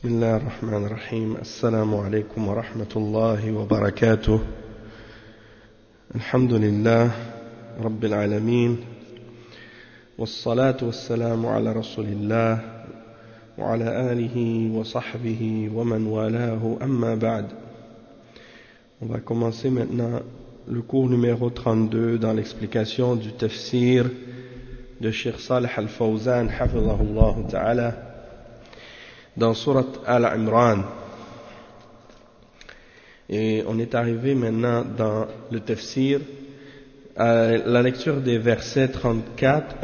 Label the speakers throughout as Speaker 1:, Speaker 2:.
Speaker 1: بسم الله الرحمن الرحيم السلام عليكم ورحمة الله وبركاته الحمد لله رب العالمين والصلاة والسلام على رسول الله وعلى آله وصحبه ومن والاه أما بعد. On va commencer maintenant le cours numéro 32 dans l'explication du tafsir de Cheikh Salih Al-Fawzan hafidhahullah ta'ala dans Surat Al-Imran. Et on est arrivé maintenant dans le tafsir à la lecture des versets 47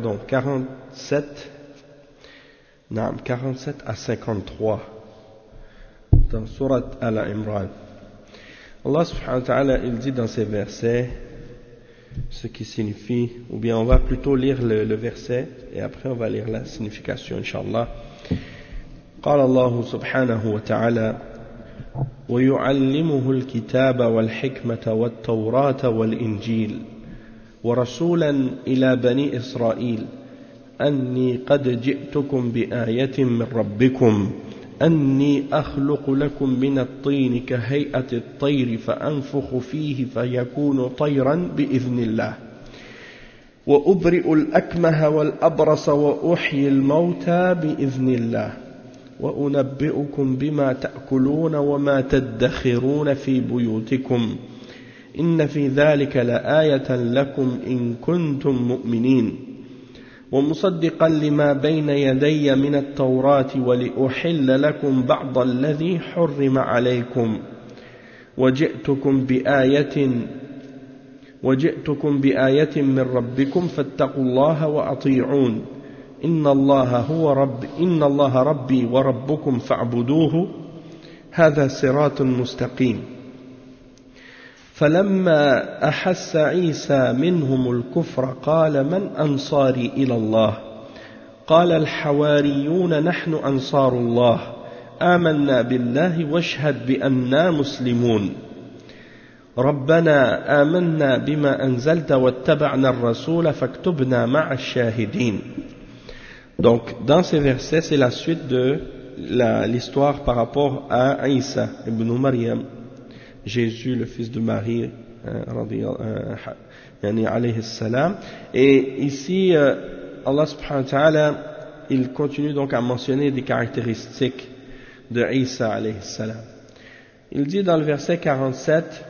Speaker 1: à 53 dans Surat Al-Imran. Allah subhanahu wa ta'ala, il dit dans ces versets ce qui signifie, ou bien on va plutôt lire le verset et après on va lire la signification, inshallah. قال الله سبحانه وتعالى ويعلمه الكتاب والحكمة والتوراة والإنجيل ورسولا إلى بني إسرائيل أني قد جئتكم بآية من ربكم أني أخلق لكم من الطين كهيئة الطير فأنفخ فيه فيكون طيرا بإذن الله وأبرئ الأكمه والأبرص وأحيي الموتى بإذن الله وأنبئكم بما تأكلون وما تدخرون في بيوتكم إن في ذلك لآية لكم إن كنتم مؤمنين ومصدقا لما بين يدي من التوراة ولأحل لكم بعض الذي حرم عليكم وجئتكم بآية من ربكم فاتقوا الله وأطيعون إن الله ربي وربكم فاعبدوه هذا صراط مستقيم فلما أحس عيسى منهم الكفر قال من أنصاري إلى الله قال الحواريون نحن أنصار الله آمنا بالله واشهد بأننا مسلمون ربنا آمنا بما أنزلت واتبعنا الرسول فاكتبنا مع الشاهدين. Donc, dans ces versets, c'est la suite de l'histoire par rapport à Isa ibn Maryam, Jésus, le fils de Marie, alayhi salam. Et ici, Allah subhanahu wa ta'ala, il continue donc à mentionner des caractéristiques de Isa, alayhi salam. Il dit dans le verset 47,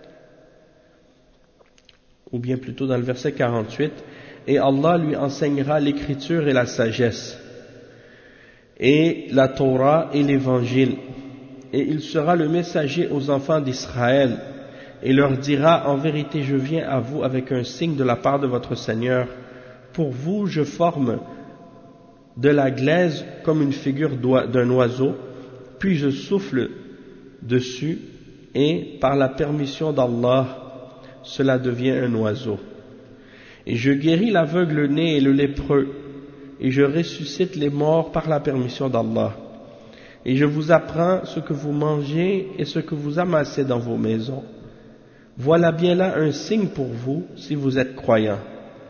Speaker 1: ou bien plutôt dans le verset 48, et Allah lui enseignera l'écriture et la sagesse, et la Torah et l'évangile, et il sera le messager aux enfants d'Israël, et leur dira, en vérité je viens à vous avec un signe de la part de votre Seigneur. Pour vous je forme de la glaise comme une figure d'un oiseau, puis je souffle dessus, et par la permission d'Allah, cela devient un oiseau. Et je guéris l'aveugle-né et le lépreux, et je ressuscite les morts par la permission d'Allah. Et je vous apprends ce que vous mangez et ce que vous amassez dans vos maisons. Voilà bien là un signe pour vous si vous êtes croyants.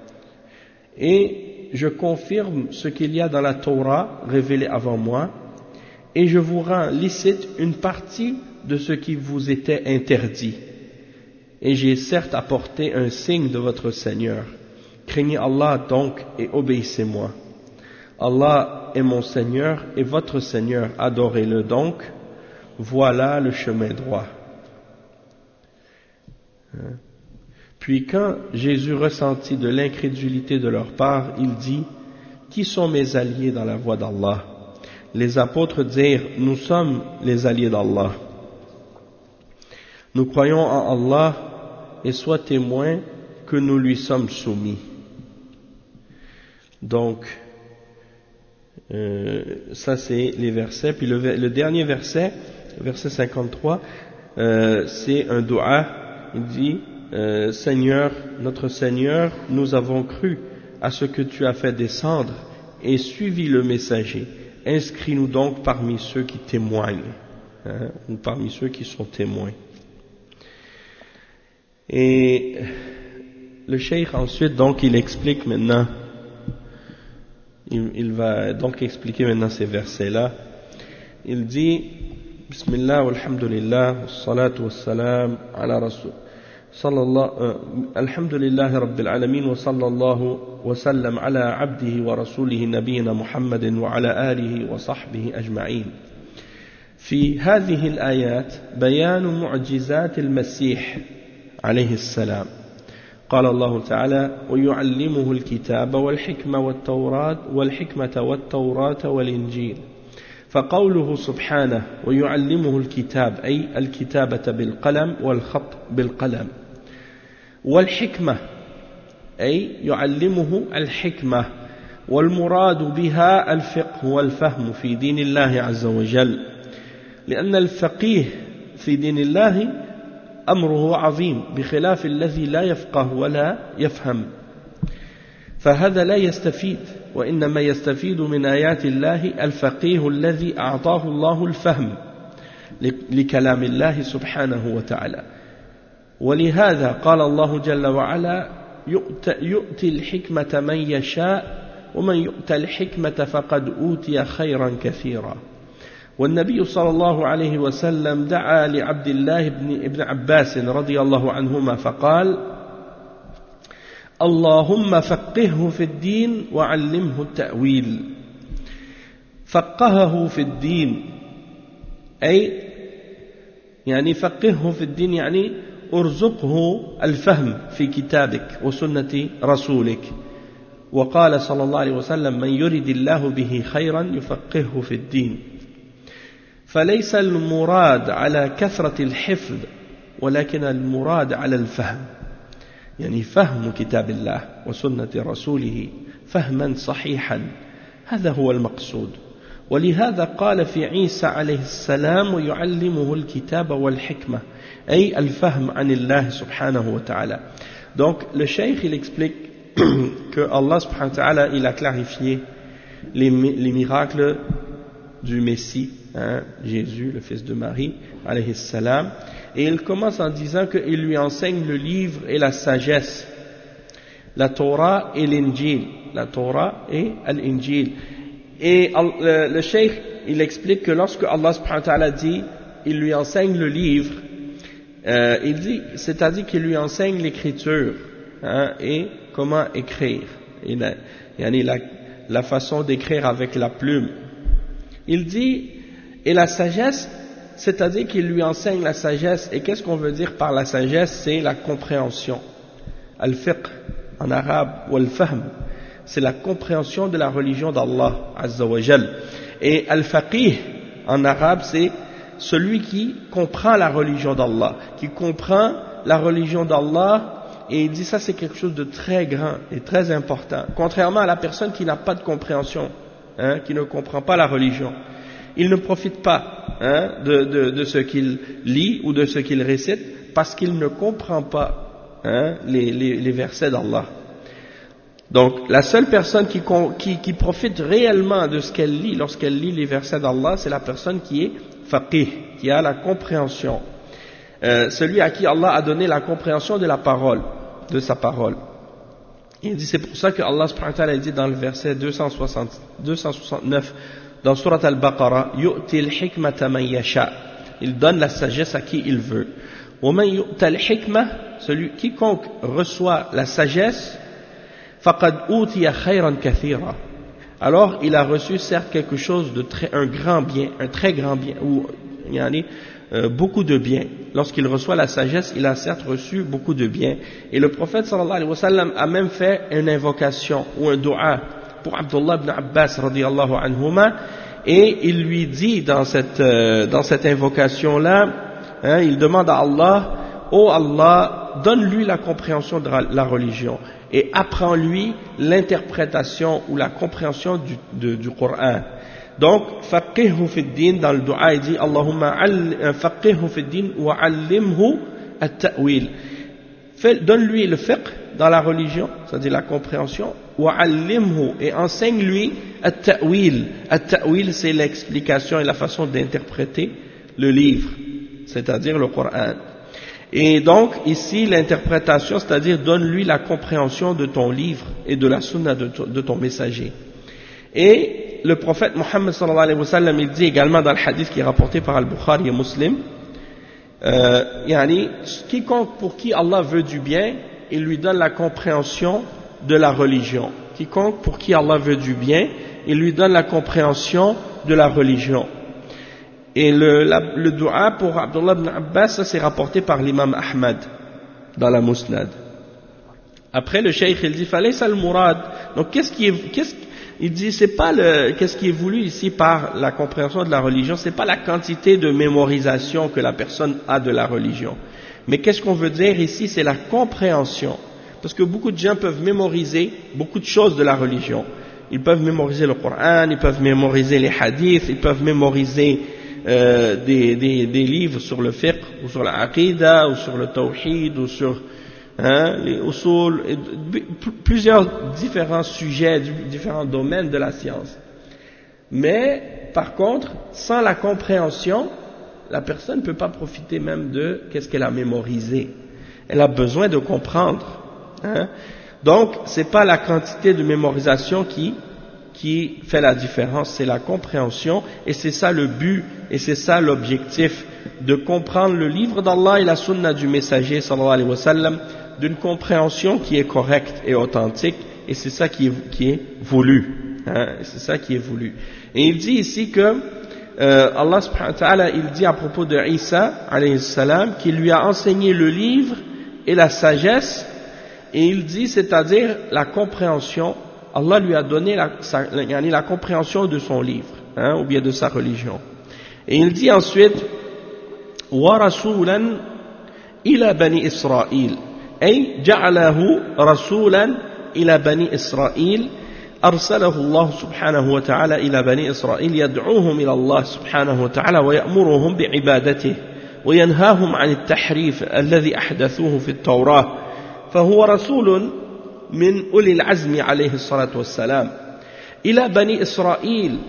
Speaker 1: Et je confirme ce qu'il y a dans la Torah révélée avant moi, et je vous rends licite une partie de ce qui vous était interdit. Et j'ai certes apporté un signe de votre Seigneur. Craignez Allah donc et obéissez-moi. Allah est mon Seigneur et votre Seigneur, adorez-le donc. Voilà le chemin droit. Puis quand Jésus ressentit de l'incrédulité de leur part, il dit, qui sont mes alliés dans la voie d'Allah? Les apôtres dirent, nous sommes les alliés d'Allah. Nous croyons en Allah et sois témoin que nous lui sommes soumis. Donc, ça c'est les versets. Puis le dernier verset, verset 53, c'est un dua. Il dit, Seigneur, notre Seigneur, nous avons cru à ce que tu as fait descendre et suivi le messager. Inscris-nous donc parmi ceux qui témoignent, ou parmi ceux qui sont témoins. Et le cheikh ensuite, donc, il explique maintenant il va donc expliquer maintenant ces versets-là. il dit Bismillah walhamdulillah wassalatu wassalam ala rasul alhamdulillahi rabbil alamin wa sallallahu wa sallam ala abdihi wa rasulihi nabiyyina Muhammadin wa ala alihi wa sahbihi ajma'in. في هذه الآيات بيان معجزات المسيح عليه السلام. قال الله تعالى ويعلمه الكتاب والحكمة والتوراة والإنجيل. فقوله سبحانه ويعلمه الكتاب أي الكتابة بالقلم والخط بالقلم، والحكمة أي يعلمه الحكمة، والمراد بها الفقه والفهم في دين الله عز وجل، لأن الفقيه في دين الله أمره عظيم بخلاف الذي لا يفقه ولا يفهم، فهذا لا يستفيد، وإنما يستفيد من آيات الله الفقيه الذي أعطاه الله الفهم لكلام الله سبحانه وتعالى. ولهذا قال الله جل وعلا يؤتي الحكمة من يشاء ومن يؤتى الحكمة فقد أوتي خيرا كثيرا. والنبي صلى الله عليه وسلم دعا لعبد الله بن عباس رضي الله عنهما فقال اللهم فقهه في الدين وعلمه التأويل. فقهه في الدين أي يعني فقهه في الدين يعني ارزقه الفهم في كتابك وسنة رسولك. وقال صلى الله عليه وسلم من يرد الله به خيرا يفقهه في الدين. فليس المراد على كثرة الحفظ ولكن المراد على الفهم، يعني فهم كتاب الله وسنة رسوله فهما صحيحا، هذا هو المقصود. ولهذا قال في عيسى عليه السلام ويعلمه الكتاب والحكمة أي الفهم عن الله سبحانه وتعالى. Donc le cheikh il explique que Allah subhanahu wa ta'ala il a clarifié les miracles du Messie, Jésus, le fils de Marie, alayhi salam, et il commence en disant qu'il lui enseigne le livre et la sagesse, la Torah et l'Injil, la Torah et l'Injil. Et le cheikh, il explique que lorsque Allah subhanahu wa ta'ala dit, il lui enseigne le livre, il dit, c'est-à-dire qu'il lui enseigne l'écriture, et comment écrire, et la façon d'écrire avec la plume. Il dit, et la sagesse, c'est-à-dire qu'il lui enseigne la sagesse. Et qu'est-ce qu'on veut dire par la sagesse? C'est la compréhension. Al-fiqh en arabe, ou al-fahm, c'est la compréhension de la religion d'Allah Azza wa Jal. Et al-faqih en arabe, c'est celui qui comprend la religion d'Allah, qui comprend la religion d'Allah. Et il dit ça, c'est quelque chose de très grand et très important. Contrairement à la personne qui n'a pas de compréhension, qui ne comprend pas la religion. Il ne profite pas de ce qu'il lit ou de ce qu'il récite parce qu'il ne comprend pas les versets d'Allah. Donc la seule personne qui profite réellement de ce qu'elle lit lorsqu'elle lit les versets d'Allah, c'est la personne qui est faqih, qui a la compréhension. Celui à qui Allah a donné la compréhension de la parole, de sa parole. Il dit, c'est pour ça que Allah subhanahu wa ta'ala dit dans le verset 269 dans Surat Al-Baqarah, yu'ti al-hikmata man yasha, il donne la sagesse à qui il veut. Wa man yu'ta al-hikma, celui quiconque reçoit la sagesse, faqad utiya khayran kathira, alors il a reçu certes quelque chose de un grand bien, un très grand bien, ou beaucoup de bien. Lorsqu'il reçoit la sagesse, il a certes reçu beaucoup de bien. Et le prophète sallallahu alayhi wa sallam a même fait une invocation ou un dua pour Abdullah ibn Abbas radiyallahu anhuma, et il lui dit dans cette invocation là, il demande à Allah, ô Allah, donne-lui la compréhension de la religion et apprends-lui l'interprétation ou la compréhension du Coran. Donc, faqihhu fi din, dans le dua, il dit Allahumma faqihhu fi din wa allimhu at-ta'wil. Donne-lui le fiqh dans la religion, c'est-à-dire la compréhension, wa allimhu, et enseigne-lui at-ta'wil. At-ta'wil, c'est l'explication et la façon d'interpréter le livre, c'est-à-dire le Coran. Et donc, ici, l'interprétation, c'est-à-dire donne-lui la compréhension de ton livre et de la sunna de ton messager. Et le prophète Mohammed sallallahu alayhi wa sallam, il dit également dans le hadith qui est rapporté par Al-Bukhari et Muslim, quiconque pour qui Allah veut du bien, il lui donne la compréhension de la religion. Quiconque pour qui Allah veut du bien, il lui donne la compréhension de la religion. Et le dua pour Abdullah ibn Abbas, ça c'est rapporté par l'imam Ahmad dans la Musnad. Après le cheikh il dit falaysa al-murad. Donc il dit c'est pas qu'est-ce qui est voulu ici par la compréhension de la religion, c'est pas la quantité de mémorisation que la personne a de la religion. Mais qu'est-ce qu'on veut dire ici, c'est la compréhension. Parce que beaucoup de gens peuvent mémoriser beaucoup de choses de la religion. Ils peuvent mémoriser le Coran, ils peuvent mémoriser les hadiths, ils peuvent mémoriser des livres sur le fiqh, ou sur la aqidah, ou sur le tawhid, ou sur les usul, plusieurs différents sujets, différents domaines de la science. Mais, par contre, sans la compréhension, la personne ne peut pas profiter même de qu'est-ce qu'elle a mémorisé. Elle a besoin de comprendre. Donc, c'est pas la quantité de mémorisation qui fait la différence, c'est la compréhension, et c'est ça le but, et c'est ça l'objectif, de comprendre le livre d'Allah et la sunna du messager sallallahu alayhi wa sallam, d'une compréhension qui est correcte et authentique, et c'est ça qui est voulu. C'est ça qui est voulu. Et il dit ici que Allah subhanahu wa ta'ala, il dit à propos de Isa alayhi salam, qu'il lui a enseigné le livre et la sagesse, et il dit, c'est-à-dire la compréhension, Allah lui a donné la compréhension de son livre, ou bien de sa religion. Et il dit ensuite, wa rasulan ila bani Israël, ay ja'alahu rasulan ila bani Israël, أرسله الله سبحانه وتعالى إلى بني إسرائيل يدعوهم إلى الله سبحانه وتعالى ويأمرهم بعبادته وينهاهم عن التحريف الذي أحدثوه في التوراة فهو رسول من أولي العزم عليه الصلاة والسلام إلى بني إسرائيل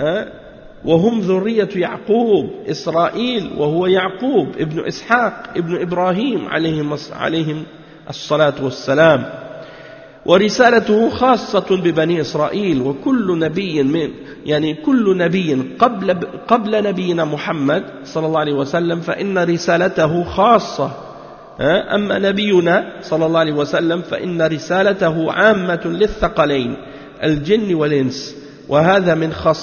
Speaker 1: وهم ذرية يعقوب إسرائيل وهو يعقوب ابن إسحاق ابن إبراهيم عليهم الصلاة والسلام ورسالته خاصة ببني إسرائيل وكل نبي كل نبي قبل نبينا محمد صلى الله عليه وسلم فإن رسالته خاصة أما نبينا صلى الله عليه وسلم فإن رسالته عامة للثقلين الجن والإنس وهذا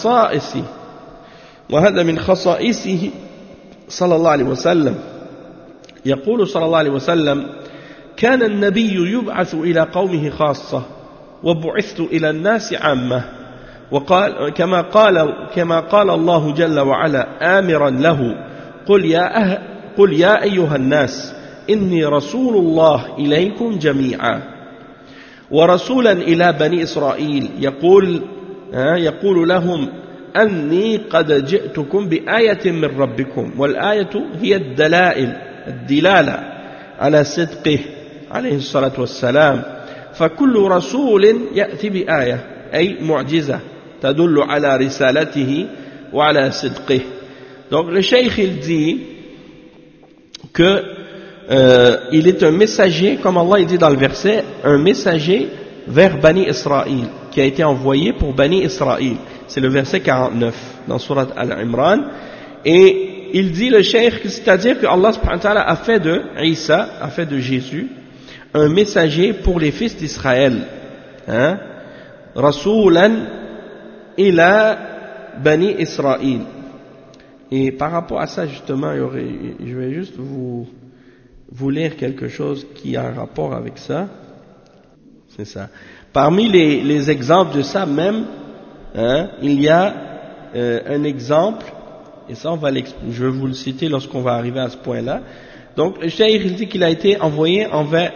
Speaker 1: من خصائصه صلى الله عليه وسلم يقول صلى الله عليه وسلم كان النبي يبعث إلى قومه خاصة وبعثت إلى الناس عامة وقال كما قال الله جل وعلا آمرا له قل يا أيها الناس إني رسول الله إليكم جميعا ورسولا إلى بني إسرائيل يقول لهم أني قد جئتكم بآية من ربكم والآية هي الدلالة على صدقه عليه الصلاة والسلام فكل رسول يأتي بآية أي معجزة تدل على رسالته وعلى صدقه. Donc le cheikh il dit que il est un messager, comme Allah il dit dans le verset, un messager vers Bani Israël, qui a été envoyé pour Bani Israël. C'est le verset 49 dans Surat Al-Imran. Et il dit le cheikh, c'est-à-dire que Allah subhanahu wa ta'ala a fait de Isa, a fait de Jésus, un messager pour les fils d'Israël. Rasulan ila Bani Israël. Et par rapport à ça, justement, je vais juste vous lire quelque chose qui a un rapport avec ça. C'est ça. Parmi les exemples de ça même, il y a un exemple, et ça je vais vous le citer lorsqu'on va arriver à ce point-là. Donc, le cheikh il dit qu'il a été envoyé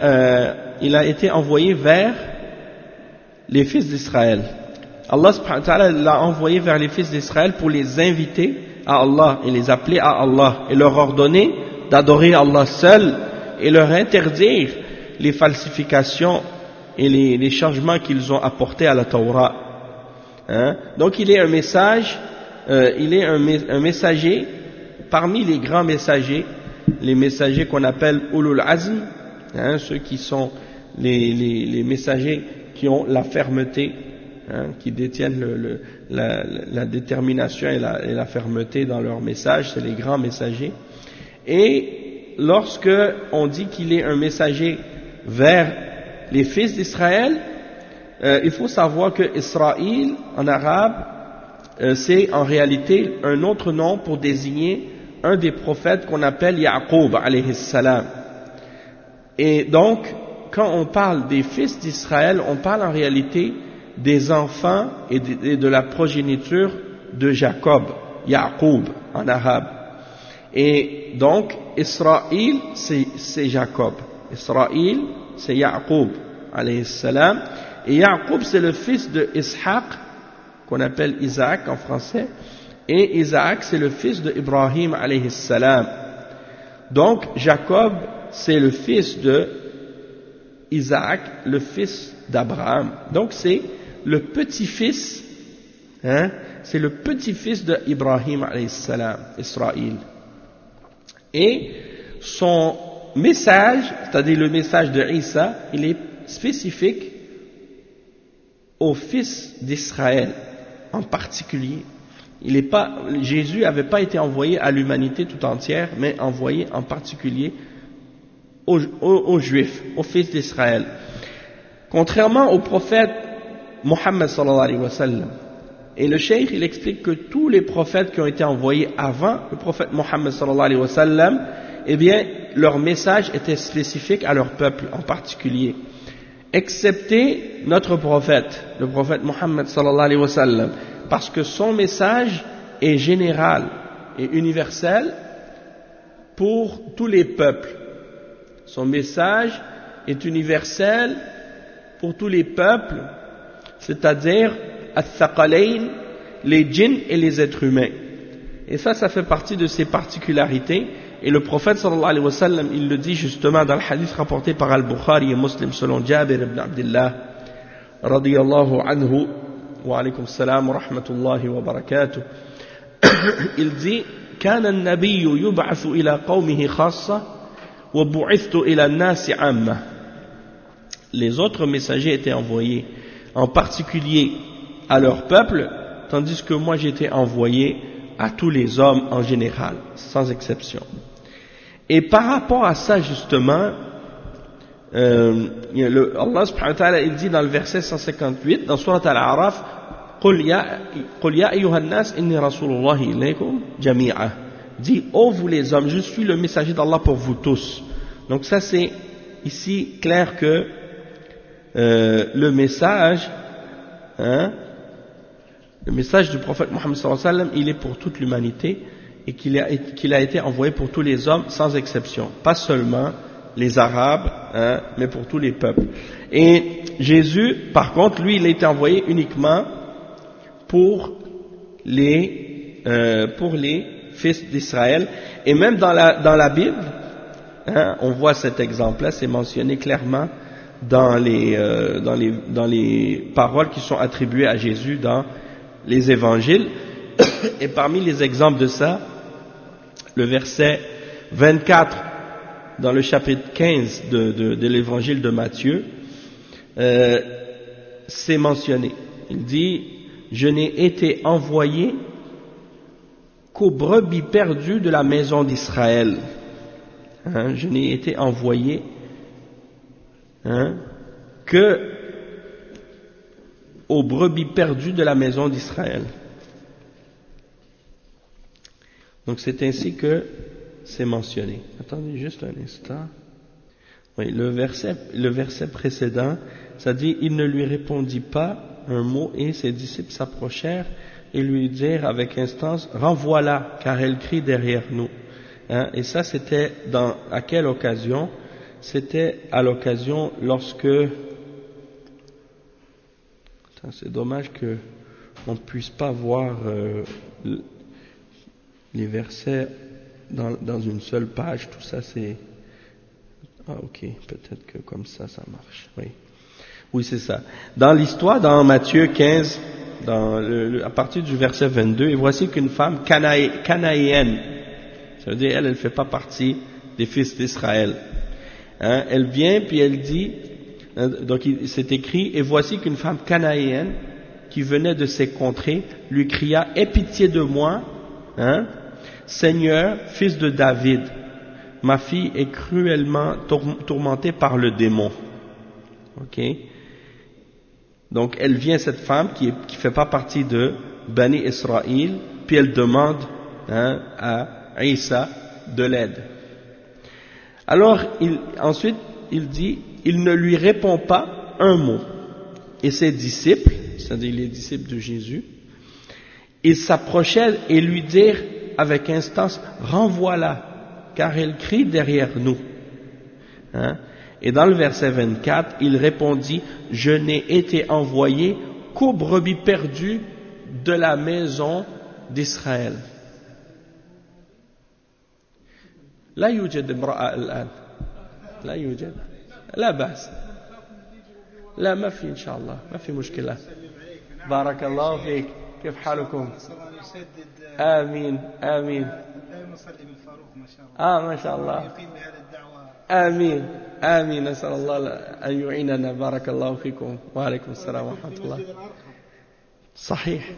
Speaker 1: vers les fils d'Israël. Allah subhanahu wa ta'ala l'a envoyé vers les fils d'Israël pour les inviter à Allah et les appeler à Allah et leur ordonner d'adorer Allah seul et leur interdire les falsifications et les changements qu'ils ont apportés à la Torah. Donc il est un message, un messager parmi les grands messagers, les messagers qu'on appelle Ulul Azm, ceux qui sont les messagers qui ont la fermeté qui détiennent la détermination et la fermeté dans leur message, c'est les grands messagers. Et lorsque on dit qu'il est un messager vers les fils d'Israël, il faut savoir que Israël en arabe, c'est en réalité un autre nom pour désigner un des prophètes qu'on appelle Ya'qub alayhi salam. Et donc, quand on parle des fils d'Israël, on parle en réalité des enfants et de la progéniture de Jacob, Ya'qub en arabe. Et donc, Israël, c'est Jacob. Israël, c'est Ya'qub alayhi salam. Et Ya'qub, c'est le fils de Ishaq, qu'on appelle Isaac en français. Et Isaac, c'est le fils de Ibrahim alayhi salam. Donc, Jacob, c'est le fils de Isaac, le fils d'Abraham. Donc, c'est le petit-fils, c'est le petit-fils de Ibrahim alayhi salam, Israël. Et son message, c'est-à-dire le message de Isa, il est spécifique au fils d'Israël en particulier. Jésus n'avait pas été envoyé à l'humanité tout entière, mais envoyé en particulier aux Juifs, aux fils d'Israël. Contrairement au prophète Mohammed sallallahu alayhi wa sallam. Et le cheikh, il explique que tous les prophètes qui ont été envoyés avant le prophète Mohammed sallallahu alayhi wa sallam, eh bien, leur message était spécifique à leur peuple en particulier. Excepté notre prophète, le prophète Mohammed sallallahu alayhi wa sallam, parce que son message est général et universel pour tous les peuples. Son message est universel pour tous les peuples, c'est-à-dire al-thaqalayn, les djinns et les êtres humains. Et ça fait partie de ses particularités. Et le prophète sallallahu alayhi wa sallam, il le dit justement dans le hadith rapporté par Al-Bukhari et Muslim selon Jabir ibn Abdullah radiyallahu anhu wa alaykum salam wa rahmatullahi wa barakatuh. Il dit كان النبي يبعث إلى قومه خاصة وبعثت إلى الناس عامة. Les autres messagers étaient envoyés en particulier à leur peuple, tandis que moi j'étais envoyé à tous les hommes en général, sans exception. Et par rapport à ça justement, Allah subhanahu wa ta'ala il dit dans le verset 158 dans Surat Al-A'raf, قُلْ يَا أَيُّهَا النَّاسِ إِنِّي رَسُولُ اللَّهِ إِلَيْكُمْ جَمِيعًا. Dit, ô vous les hommes, je suis le messager d'Allah pour vous tous. Donc ça c'est ici clair que le message du prophète Mohammed sallallahu alayhi wa sallam, il est pour toute l'humanité et qu'il a été envoyé pour tous les hommes sans exception, pas seulement les Arabes, mais pour tous les peuples. Et Jésus, par contre, lui, il a été envoyé uniquement pour les fils d'Israël. Et même dans la Bible, on voit cet exemple-là, c'est mentionné clairement dans les paroles qui sont attribuées à Jésus dans les évangiles. Et parmi les exemples de ça, le verset 24 dans le chapitre 15 de l'évangile de Matthieu, c'est mentionné. Il dit, je n'ai été envoyé qu'aux brebis perdues de la maison d'Israël. Je n'ai été envoyé que aux brebis perdues de la maison d'Israël. Donc c'est ainsi que c'est mentionné. Attendez juste un instant. Oui, le verset précédent, ça dit, il ne lui répondit pas un mot et ses disciples s'approchèrent et lui dirent avec instance, renvoie-la, car elle crie derrière nous. Et ça c'était à quelle occasion? C'était à l'occasion lorsque, c'est dommage que on ne puisse pas voir les versets dans une seule page, tout ça c'est... Ah ok, peut-être que comme ça marche, oui c'est ça. Dans l'histoire, dans Matthieu 15, à partir du verset 22, et voici qu'une femme canaïenne, ça veut dire elle fait pas partie des fils d'Israël, elle vient puis elle dit, donc c'est écrit, et voici qu'une femme canaïenne qui venait de ces contrées, lui cria « Aie pitié de moi, hein, Seigneur, fils de David, ma fille est cruellement tourmentée par le démon. » Ok. Donc elle vient, cette femme qui fait pas partie de Bani Israël, puis elle demande, hein, à Isa de l'aide. Alors ensuite il dit, il ne lui répond pas un mot. Et ses disciples, c'est-à-dire les disciples de Jésus, ils s'approchaient et lui dirent avec instance, renvoie-la, car elle crie derrière nous. Hein? Et dans le verset 24, il répondit, je n'ai été envoyé qu'aux brebis perdues de la maison d'Israël. لا يوجد امرأة الآن لا يوجد لا بأس لا ما في إن شاء الله ما في مشكلة بارك الله فيك كيف حالكم آمين آمين ما شاء الله آمين آمين نسأل الله أن يعيننا بارك الله فيكم وعليكم السلام ورحمة الله صحيح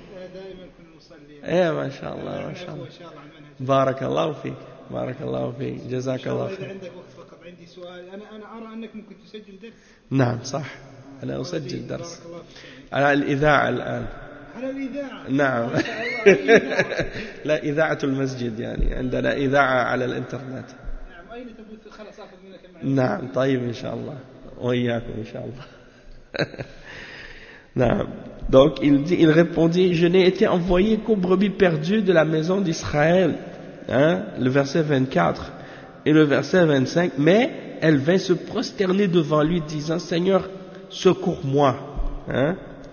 Speaker 1: ما شاء الله ما شاء الله بارك الله فيك بارك الله فيك جزاك الله خير. إذا عندك وقت فقط عندي سؤال أنا أرى أنك ممكن تسجل درس. نعم صح أنا أسجل درس على الإذاعة الآن. على الإذاعة. نعم. لا إذاعة المسجد يعني عندنا إذاعة على الإنترنت. نعم أين تبث خلاص أخذ منك المعلومات. نعم طيب إن شاء الله وإياكم إن شاء الله. نعم. Donc il répondit, je n'ai été envoyé qu'aux brebis perdues de la maison d'Israël. Hein, le verset 24 et le verset 25, mais elle vint se prosterner devant lui disant, Seigneur, secours-moi. Hein?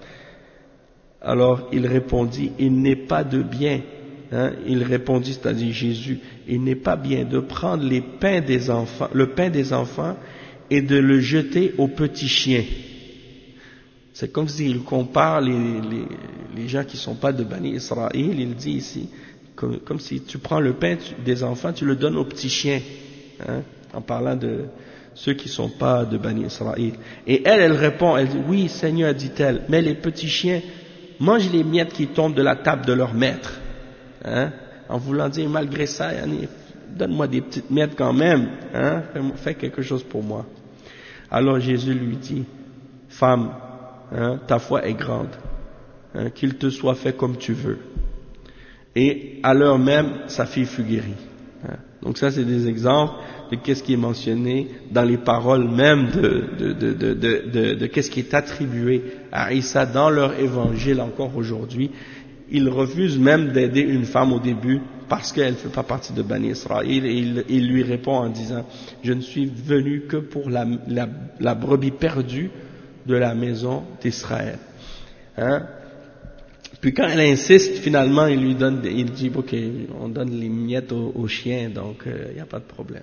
Speaker 1: Alors il répondit, il n'est pas de bien, hein? Il répondit, c'est-à-dire Jésus, il n'est pas bien de prendre le pain des enfants et de le jeter aux petits chiens. C'est comme s'il compare les gens qui ne sont pas de Bani Israël, il dit ici, comme si tu prends le pain des enfants, tu le donnes aux petits chiens, hein, en parlant de ceux qui ne sont pas de Bani Israël. Et elle répond, elle dit, oui Seigneur, dit-elle, mais les petits chiens mangent les miettes qui tombent de la table de leur maître, hein, en voulant dire, malgré ça, donne-moi des petites miettes quand même, hein, fais quelque chose pour moi. Alors Jésus lui dit, femme, hein, ta foi est grande, hein, qu'il te soit fait comme tu veux. Et à l'heure même, sa fille fut guérie. Donc ça, c'est des exemples de qu'est-ce qui est mentionné dans les paroles même de qu'est-ce qui est attribué à Isa dans leur évangile encore aujourd'hui. Ils refusent même d'aider une femme au début parce qu'elle ne fait pas partie de Bani Israël, et il lui répond en disant, je ne suis venu que pour la brebis perdue de la maison d'Israël. Hein? Puis quand elle insiste, finalement, il dit, ok, on donne les miettes aux chiens, donc il n'y a pas de problème.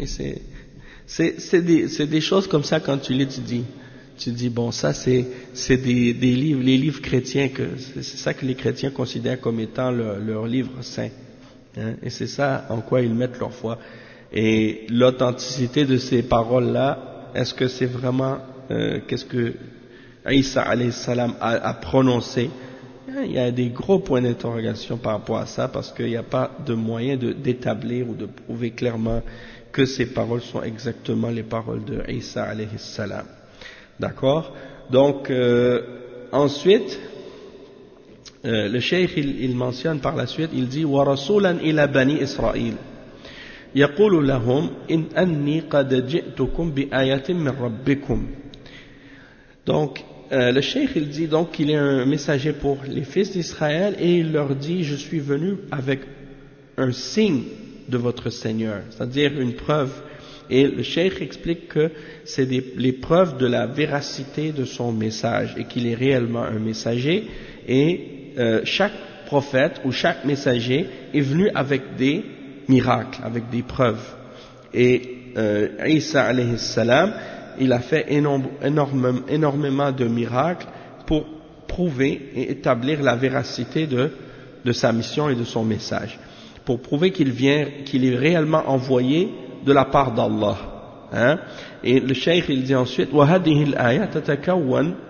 Speaker 1: C'est des choses comme ça quand tu l'étudies. Tu dis, bon, ça c'est des livres, les livres chrétiens, c'est ça que les chrétiens considèrent comme étant leur livre saint. Hein, et c'est ça en quoi ils mettent leur foi. Et l'authenticité de ces paroles-là, est-ce que c'est vraiment, qu'est-ce que Isa alayhi salam a prononcé? Il y a des gros points d'interrogation par rapport à ça, parce qu'il n'y a pas de moyen d'établir ou de prouver clairement que ces paroles sont exactement les paroles de Isa alayhi salam. D'accord? Donc, ensuite, le cheikh il mentionne par la suite, il dit وَرَسُولًا إِلَى بَنِي إِسْرَائِيلَ يَقُولُ لَهُمْ إِنْ أَنِّي قَدْ جِئْتُكُمْ بِآيَةٍ مِّن رَبِّكُمْ. Donc, le cheikh il dit donc qu'il est un messager pour les fils d'Israël, et il leur dit, je suis venu avec un signe de votre Seigneur, c'est-à-dire une preuve. Et le cheikh explique que c'est les preuves de la véracité de son message, et qu'il est réellement un messager, et chaque prophète ou chaque messager est venu avec des miracles, avec des preuves. Et Isa alayhi salam, il a fait énormément de miracles pour prouver et établir la véracité de sa mission et de son message, pour prouver qu'il est réellement envoyé de la part d'Allah. Hein? Et le cheikh il dit ensuite, وَهَذِهِ الْآيَةَ تَتَكَوَّنْ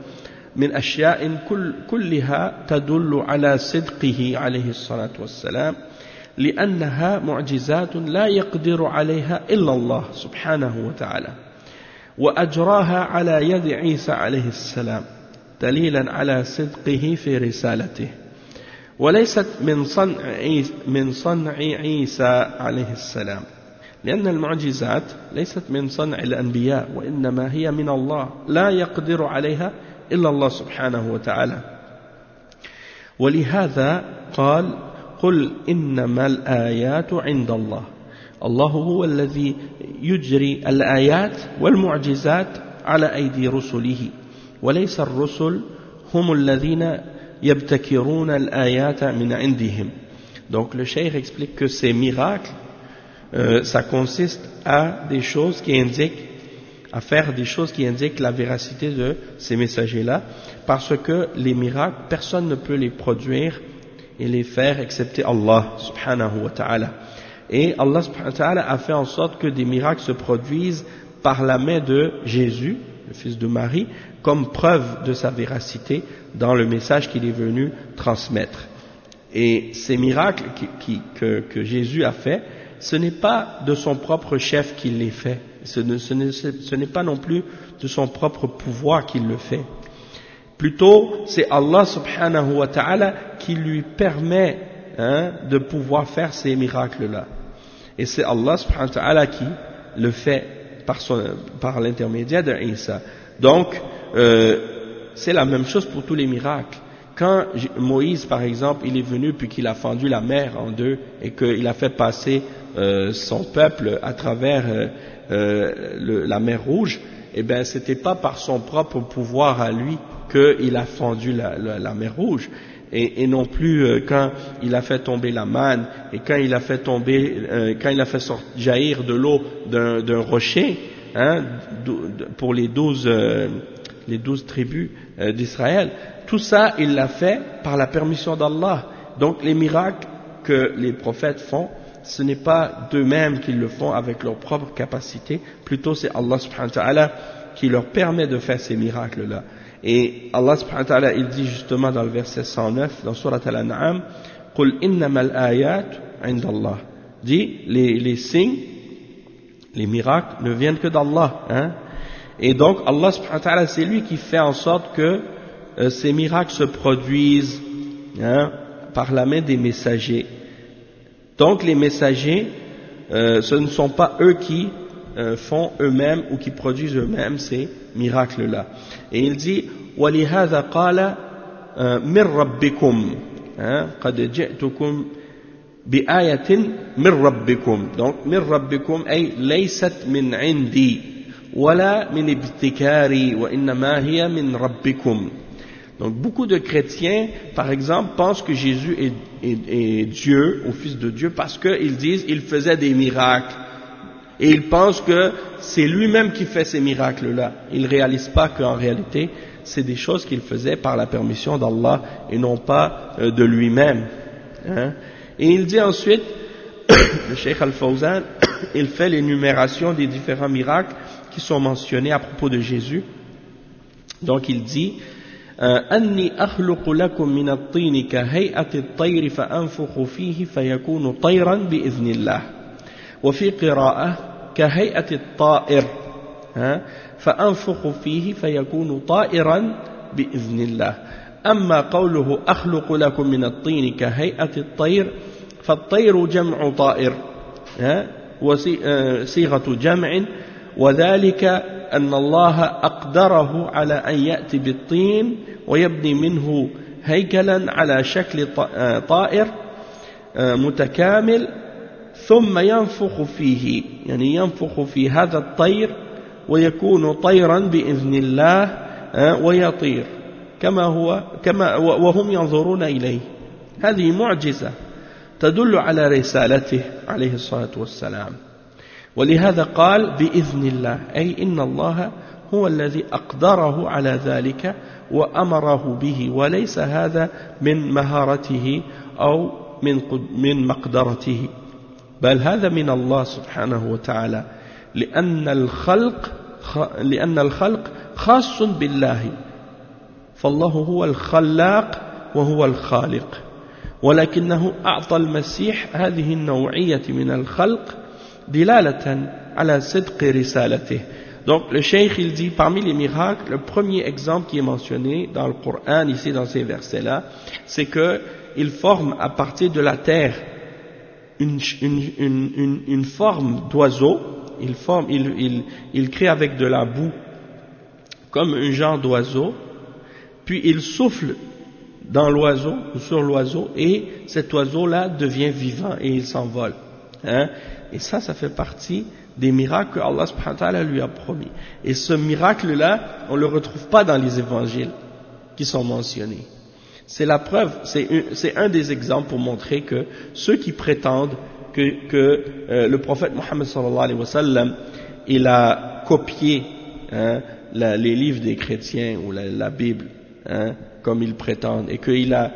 Speaker 1: من أشياء كلها تدل على صدقه عليه الصلاة والسلام لأنها معجزات لا يقدر عليها إلا الله سبحانه وتعالى وأجراها على يد عيسى عليه السلام دليلا على صدقه في رسالته وليست من صنع عيسى عليه السلام لأن المعجزات ليست من صنع الأنبياء وإنما هي من الله لا يقدر عليها إلا الله سبحانه وتعالى ولهذا قال قل إنما الآيات عند الله الله هو الذي يجري الآيات والمعجزات على أيدي رسله وليس الرسل هم الذين يبتكرون الآيات من عندهم. Donc le cheikh explique que ces miracles ça consiste à des choses qui indiquent, à faire des choses qui indiquent la véracité de ces messagers-là, parce que les miracles, personne ne peut les produire et les faire excepté Allah subhanahu wa ta'ala. Et Allah subhanahu wa ta'ala a fait en sorte que des miracles se produisent par la main de Jésus, le fils de Marie, comme preuve de sa véracité dans le message qu'il est venu transmettre. Et ces miracles que Jésus a fait, ce n'est pas de son propre chef qu'il les fait, ce n'est pas non plus de son propre pouvoir qu'il le fait. Plutôt, c'est Allah subhanahu wa ta'ala qui lui permet de pouvoir faire ces miracles-là. Et c'est Allah subhanahu wa ta'ala qui le fait par l'intermédiaire de Isa. Donc, c'est la même chose pour tous les miracles. Quand Moïse, par exemple, il est venu puis qu'il a fendu la mer en deux et qu'il a fait passer son peuple à travers la mer Rouge, eh bien, c'était pas par son propre pouvoir à lui qu'il a fendu la mer Rouge. Et non plus quand il a fait tomber la manne et quand il a fait jaillir de l'eau d'un rocher, pour les 12 tribus d'Israël. Tout ça, il l'a fait par la permission d'Allah. Donc les miracles que les prophètes font, ce n'est pas d'eux-mêmes qu'ils le font avec leur propre capacité, plutôt c'est Allah subhanahu wa ta'ala qui leur permet de faire ces miracles-là. Et Allah subhanahu wa ta'ala, il dit justement dans le verset 109, dans Surat Al-An'am, « Qul innamal ayat indallah » dit, les signes, les miracles ne viennent que d'Allah. Et donc Allah subhanahu wa ta'ala, c'est lui qui fait en sorte que ces miracles se produisent par la main des messagers. Donc les messagers, ce ne sont pas eux qui font eux-mêmes ou qui produisent eux-mêmes ces miracles-là. Et il dit وَلِهَذَا قَالَ مِنْ رَبِّكُمْ قَدْ جِئْتُكُمْ بِآيَةٍ مِنْ رَبِّكُمْ. Donc مِنْ رَبِّكُمْ أي ليست من عندي ولا من ابتكاري وإنما هي من ربكم. Donc beaucoup de chrétiens, par exemple, pensent que Jésus est Dieu, ou Fils de Dieu, parce qu'ils disent il faisait des miracles. Et ils pensent que c'est lui-même qui fait ces miracles-là. Ils ne réalisent pas qu'en réalité, c'est des choses qu'il faisait par la permission d'Allah et non pas de lui-même. Et il dit ensuite, le Cheikh Al-Fawzan, il fait l'énumération des différents miracles qui sont mentionnés à propos de Jésus. Donc il dit أني أخلق لكم من الطين كهيئة الطير فأنفخ فيه فيكون طيرا بإذن الله وفي قراءة كهيئة الطائر فأنفخ فيه فيكون طائرا بإذن الله. أما قوله أخلق لكم من الطين كهيئة الطير فالطير جمع طائر وصيغة جمع وذلك أن الله أقدره على أن يأتي بالطين ويبني منه هيكلا على شكل طائر متكامل ثم ينفخ فيه يعني ينفخ في هذا الطير ويكون طيرا بإذن الله ويطير كما وهم ينظرون إليه. هذه معجزة تدل على رسالته عليه الصلاة والسلام. ولهذا قال بإذن الله أي إن الله هو الذي أقدره على ذلك وأمره به وليس هذا من مهارته أو من مقدرته بل هذا من الله سبحانه وتعالى لأن الخلق خاص بالله فالله هو الخلاق وهو الخالق ولكنه أعطى المسيح هذه النوعية من الخلق دلالة على صدق رسالته. Donc le cheikh il dit parmi les miracles, le premier exemple qui est mentionné dans le Coran ici dans ces versets là, c'est que il forme à partir de la terre une forme d'oiseau, il crée avec de la boue comme un genre d'oiseau, puis il souffle dans l'oiseau ou sur l'oiseau et cet oiseau là devient vivant et il s'envole, hein? Et ça fait partie des miracles que Allah subhanahu wa ta'ala lui a promis. Et ce miracle là on le retrouve pas dans les évangiles qui sont mentionnés. C'est la preuve, c'est un des exemples pour montrer que ceux qui prétendent que le prophète Mohammed sallallahu alayhi wa sallam il a copié, hein, les livres des chrétiens ou la Bible, hein, comme ils prétendent, et qu'il a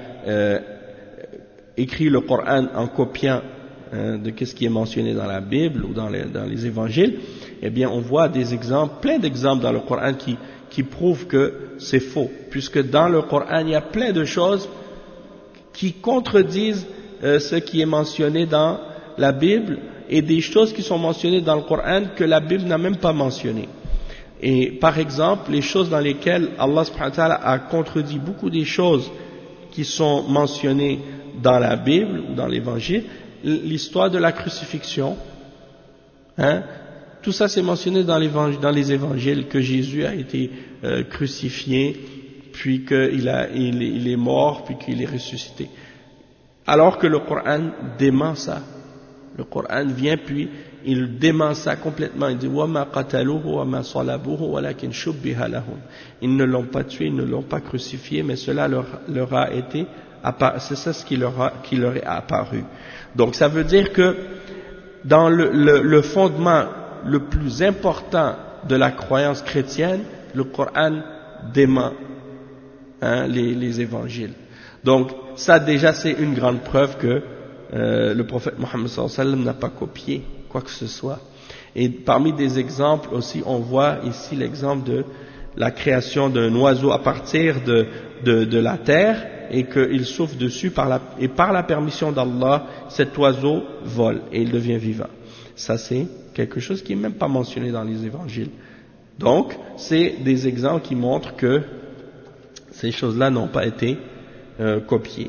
Speaker 1: écrit le Coran en copiant de ce qui est mentionné dans la Bible ou dans les évangiles, eh bien on voit des exemples, plein d'exemples dans le Coran qui prouvent que c'est faux, puisque dans le Coran il y a plein de choses qui contredisent ce qui est mentionné dans la Bible et des choses qui sont mentionnées dans le Coran que la Bible n'a même pas mentionnées. Et par exemple, les choses dans lesquelles Allah subhanahu wa ta'ala a contredit beaucoup des choses qui sont mentionnées dans la Bible ou dans l'Évangile, l'histoire de la crucifixion, hein, tout ça c'est mentionné dans les évangiles, que Jésus a été crucifié, puis qu'il est mort, puis qu'il est ressuscité. Alors que le Coran dément ça. Le Coran vient puis il dément ça complètement. Il dit وَمَا قَتَلُوهُ وَمَا صَلَبُوهُ وَلَكِنْ شُبِّهَ لَهُمْ. Ils ne l'ont pas tué, ils ne l'ont pas crucifié, mais cela leur a été, c'est ça ce qui leur est apparu. Donc ça veut dire que dans le fondement le plus important de la croyance chrétienne, le Coran dément, hein, les évangiles. Donc ça déjà c'est une grande preuve que le prophète Mohammed sallallahu alayhi wa sallam n'a pas copié quoi que ce soit. Et parmi des exemples aussi, on voit ici l'exemple de la création d'un oiseau à partir de la terre, et qu'il souffle dessus et par la permission d'Allah, cet oiseau vole et il devient vivant. Ça c'est quelque chose qui n'est même pas mentionné dans les évangiles. Donc c'est des exemples qui montrent que ces choses-là n'ont pas été copiées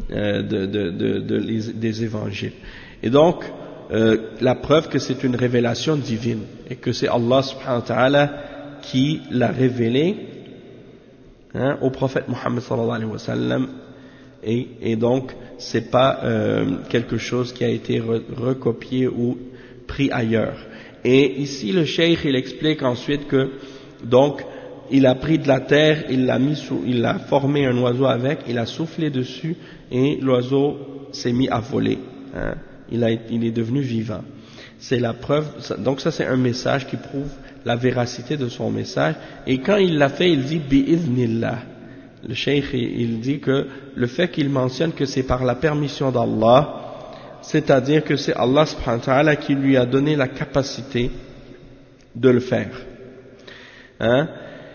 Speaker 1: des évangiles. Et donc la preuve que c'est une révélation divine et que c'est Allah subhanahu wa ta'ala qui l'a révélé, hein, au prophète Mohammed sallallahu alayhi wa sallam, et donc c'est pas quelque chose qui a été recopié ou pris ailleurs. Et ici le cheikh il explique ensuite que donc il a pris de la terre, il a formé un oiseau avec, il a soufflé dessus et l'oiseau s'est mis à voler, hein. Il est devenu vivant. C'est la preuve, donc ça c'est un message qui prouve la véracité de son message. Et quand il l'a fait, il dit bi'idhnillah. Le cheikh il dit que le fait qu'il mentionne que c'est par la permission d'Allah, c'est-à-dire que c'est Allah subhanahu wa ta'ala qui lui a donné la capacité de le faire, hein,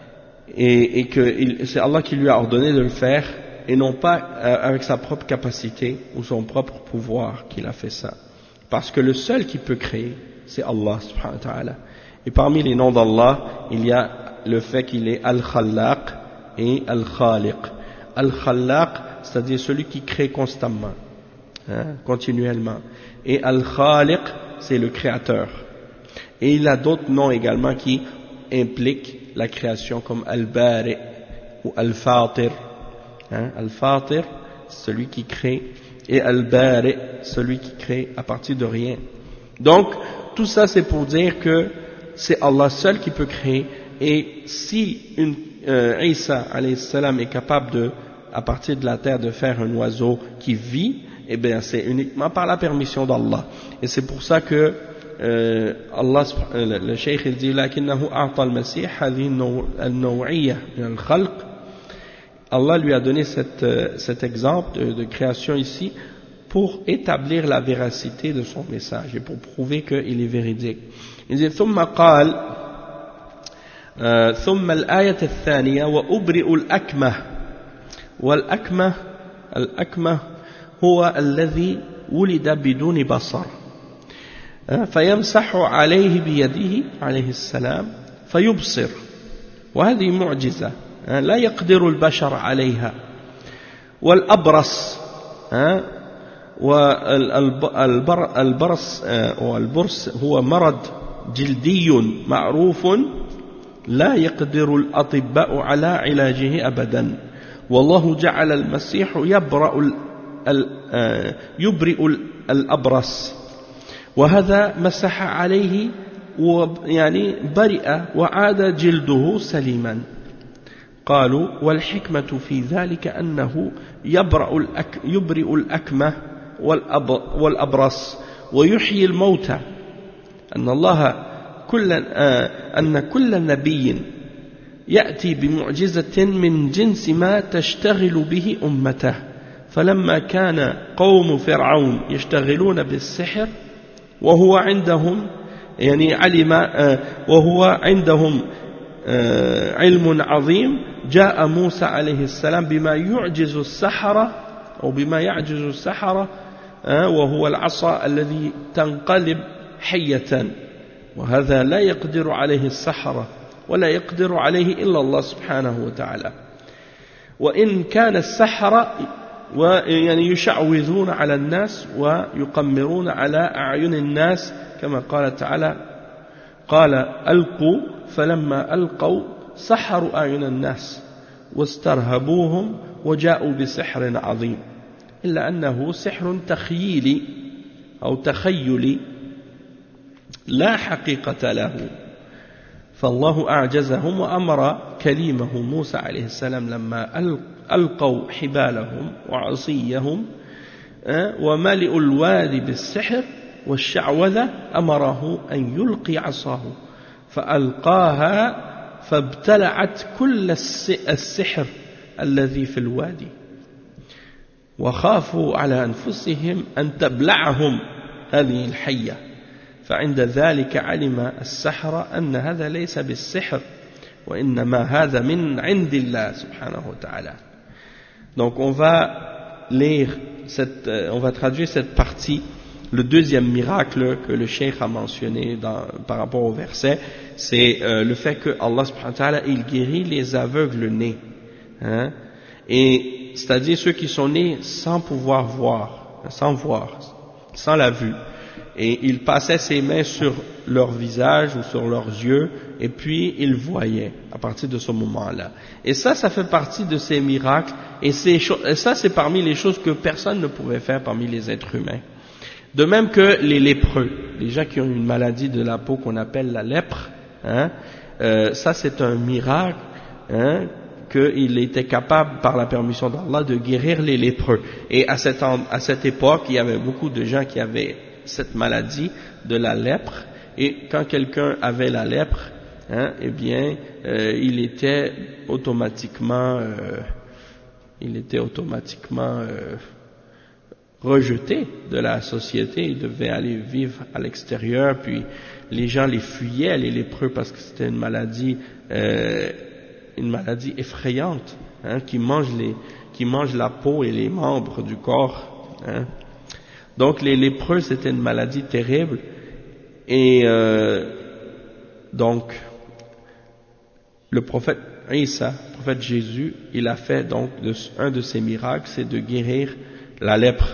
Speaker 1: et que c'est Allah qui lui a ordonné de le faire, et non pas avec sa propre capacité ou son propre pouvoir qu'il a fait ça. Parce que le seul qui peut créer, c'est Allah subhanahu wa ta'ala. Et parmi les noms d'Allah, il y a le fait qu'il est Al-Khallaq et Al-Khaliq. Al-Khallaq, c'est-à-dire celui qui crée constamment, hein, continuellement. Et Al-Khaliq, c'est le créateur. Et il a d'autres noms également qui impliquent la création, comme Al-Bari ou Al-Fatir. Hein, Al-Fatir, celui qui crée, et Al-Bari, celui qui crée à partir de rien. Donc, tout ça c'est pour dire que c'est Allah seul qui peut créer, et si Isa alayhi salam est capable à partir de la terre de faire un oiseau qui vit, eh bien c'est uniquement par la permission d'Allah. Et c'est pour ça que Allah, le cheikh il dit lakinnahu a'ta al-masih hadhihi an-naw'iyya min al-khalq. Allah lui a donné cet exemple de création ici pour établir la véracité de son message et pour prouver qu'il est véridique. Il dit ثم قال ثم الآية الثانية وأبرئ الأكمة الأكمة هو الذي ولد بدون بصر فيمسح عليه بيده عليه السلام فيبصر، وهذه معجزة لا يقدر البشر عليها. والأبرص والبرص هو مرض جلدي معروف لا يقدر الأطباء على علاجه أبدا، والله جعل المسيح يبرئ الأبرص، وهذا مسح عليه يعني برئ وعاد جلده سليما. قالوا والحكمة في ذلك أنه يبرئ الأكمة والأبرص ويحيي الموتى، أن كل نبي يأتي بمعجزة من جنس ما تشتغل به أمته، فلما كان قوم فرعون يشتغلون بالسحر وهو عندهم علم عظيم، جاء موسى عليه السلام بما يعجز السحرة وهو العصا الذي تنقلب حية، وهذا لا يقدر عليه السحرة ولا يقدر عليه إلا الله سبحانه وتعالى. وإن كان السحرة يشعوذون على الناس ويقمرون على أعين الناس كما قال تعالى قال ألقوا فلما ألقوا سحروا أعين الناس واسترهبوهم وجاءوا بسحر عظيم، إلا أنه سحر تخيلي أو تخيلي لا حقيقة له، فالله أعجزهم وأمر كليمه موسى عليه السلام لما ألقوا حبالهم وعصيهم وملئوا الوادي بالسحر والشعوذة أمره أن يلقي عصاه فألقاها فابتلعت كل السحر الذي في الوادي، وخافوا على أنفسهم أن تبلعهم هذه الحية، فعند ذلك علم السحرة أن هذا ليس بالسحر وإنما هذا من عند الله سبحانه وتعالى. Donc on va traduire cette partie. Le deuxième miracle que le cheikh a mentionné par rapport au verset, c'est le fait que Allah subhanahu wa ta'ala il guérit les aveugles nés, et c'est-à-dire ceux qui sont nés sans pouvoir voir, sans la vue, et il passait ses mains sur leur visage ou sur leurs yeux et puis ils voyaient à partir de ce moment-là. Et ça fait partie de ces miracles, et ça c'est parmi les choses que personne ne pouvait faire parmi les êtres humains. De même que les lépreux, les gens qui ont une maladie de la peau qu'on appelle la lèpre, ça c'est un miracle, qu'il était capable par la permission d'Allah de guérir les lépreux. Et à cette époque, il y avait beaucoup de gens qui avaient cette maladie de la lèpre, et quand quelqu'un avait la lèpre, il était automatiquement rejeté de la société, il devait aller vivre à l'extérieur, puis les gens les fuyaient, les lépreux, parce que c'était une maladie effrayante, qui mange la peau et les membres du corps, Donc les lépreux, c'était une maladie terrible, et donc le prophète Isa, le prophète Jésus, il a fait donc un de ses miracles, c'est de guérir la lèpre.